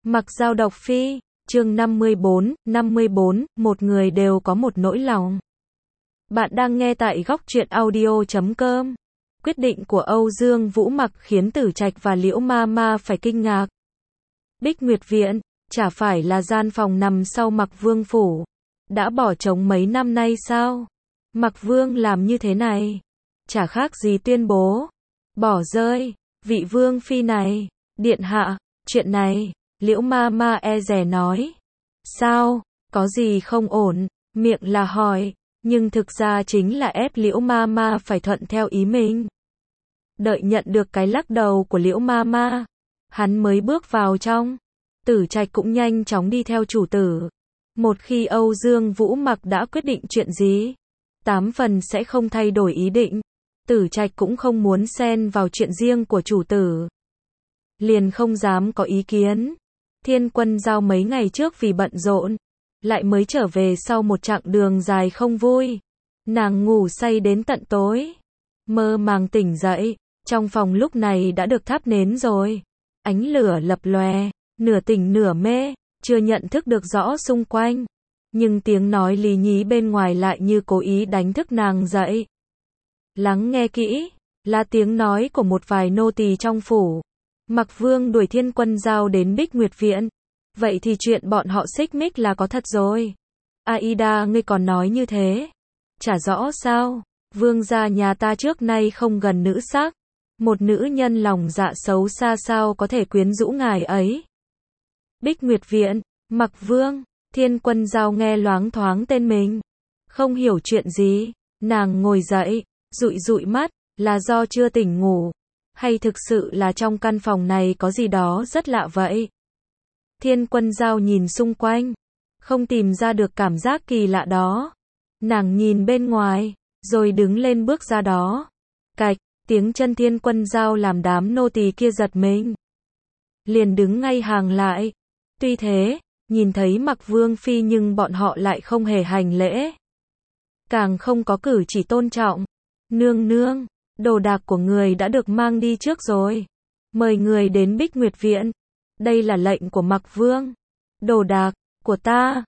Mặc Dao đọc phi, chương 54, một người đều có một nỗi lòng. Bạn đang nghe tại góc truyện audio.com. Quyết định của Âu Dương Vũ Mặc khiến Tử Trạch và Liễu Ma Ma phải kinh ngạc. Bích Nguyệt Viện, chả phải là gian phòng nằm sau Mặc Vương phủ. Đã bỏ trống mấy năm nay sao? Mặc Vương làm như thế này, chả khác gì tuyên bố bỏ rơi vị vương phi này. Điện hạ, chuyện này, Liễu Ma Ma e dè nói. Sao, có gì không ổn? Miệng là hỏi, nhưng thực ra chính là ép Liễu Ma Ma phải thuận theo ý mình. Đợi nhận được cái lắc đầu của Liễu Ma Ma, hắn mới bước vào trong. Tử Trạch cũng nhanh chóng đi theo chủ tử. Một khi Âu Dương Vũ Mặc đã quyết định chuyện gì, 8 phần sẽ không thay đổi ý định. Tử Trạch cũng không muốn xen vào chuyện riêng của chủ tử, liền không dám có ý kiến. Thiên Quân Giao mấy ngày trước vì bận rộn, lại mới trở về sau một chặng đường dài không vui. Nàng ngủ say đến tận tối, mơ màng tỉnh dậy, trong phòng lúc này đã được thắp nến rồi. Ánh lửa lập lòe, nửa tỉnh nửa mê, chưa nhận thức được rõ xung quanh. Nhưng tiếng nói lý nhí bên ngoài lại như cố ý đánh thức nàng dậy. Lắng nghe kỹ, là tiếng nói của một vài nô tỳ trong phủ. Mặc Vương đuổi Thiên Quân Giao đến Bích Nguyệt Viện. Vậy thì chuyện bọn họ xích mích là có thật rồi. Aida, ngươi còn nói như thế? Chả rõ sao? Vương gia nhà ta trước nay không gần nữ sắc. Một nữ nhân lòng dạ xấu xa sao có thể quyến rũ ngài ấy? Bích Nguyệt Viện, Mặc Vương. Thiên Quân Giao nghe loáng thoáng tên mình, không hiểu chuyện gì. Nàng ngồi dậy, dụi dụi mắt, là do chưa tỉnh ngủ, hay thực sự là trong căn phòng này có gì đó rất lạ vậy? Thiên Quân Giao nhìn xung quanh, không tìm ra được cảm giác kỳ lạ đó. Nàng nhìn bên ngoài, rồi đứng lên bước ra đó. Cạch, tiếng chân Thiên Quân Giao làm đám nô tỳ kia giật mình, liền đứng ngay hàng lại. Tuy thế, nhìn thấy Mặc Vương phi nhưng bọn họ lại không hề hành lễ, càng không có cử chỉ tôn trọng. Nương nương, đồ đạc của người đã được mang đi trước rồi. Mời người đến Bích Nguyệt Viện. Đây là lệnh của Mặc Vương. Đồ đạc của ta.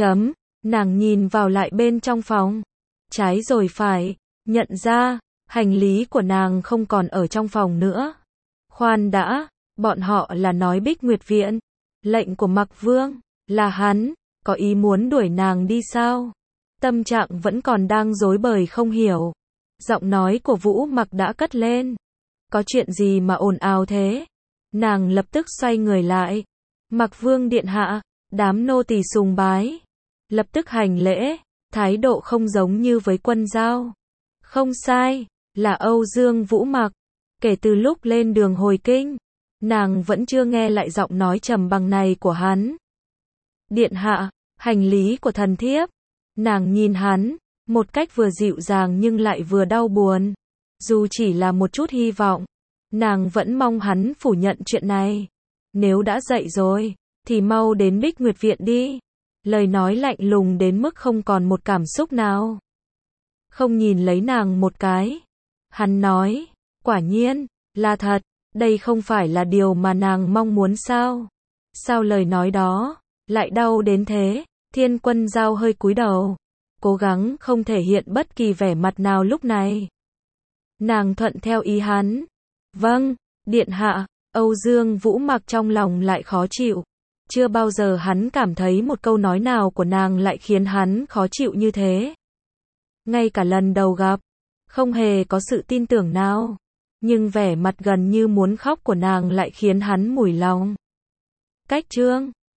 Nàng nhìn vào lại bên trong phòng, trái rồi phải, nhận ra hành lý của nàng không còn ở trong phòng nữa. Khoan đã, bọn họ là nói Bích Nguyệt Viện, lệnh của Mặc Vương, là hắn có ý muốn đuổi nàng đi sao? Tâm trạng vẫn còn đang rối bời không hiểu. Giọng nói của Vũ Mặc đã cất lên. Có chuyện gì mà ồn ào thế? Nàng lập tức xoay người lại. Mặc Vương điện hạ, đám nô tỳ sùng bái, lập tức hành lễ, thái độ không giống như với Quân Giao. Không sai, là Âu Dương Vũ Mặc. Kể từ lúc lên đường hồi kinh, nàng vẫn chưa nghe lại giọng nói trầm bằng này của hắn. Điện hạ, hành lý của thần thiếp. Nàng nhìn hắn, một cách vừa dịu dàng nhưng lại vừa đau buồn. Dù chỉ là một chút hy vọng, nàng vẫn mong hắn phủ nhận chuyện này. Nếu đã dậy rồi, thì mau đến Bích Nguyệt Viện đi. Lời nói lạnh lùng đến mức không còn một cảm xúc nào. Không nhìn lấy nàng một cái, hắn nói, quả nhiên, là thật, đây không phải là điều mà nàng mong muốn sao? Sao lời nói đó lại đau đến thế? Thiên Quân Giao hơi cúi đầu, cố gắng không thể hiện bất kỳ vẻ mặt nào lúc này. Nàng thuận theo ý hắn. Vâng, điện hạ. Âu Dương Vũ Mặc trong lòng lại khó chịu. Chưa bao giờ hắn cảm thấy một câu nói nào của nàng lại khiến hắn khó chịu như thế. Ngay cả lần đầu gặp, không hề có sự tin tưởng nào. Nhưng vẻ mặt gần như muốn khóc của nàng lại khiến hắn mủi lòng. Cách chương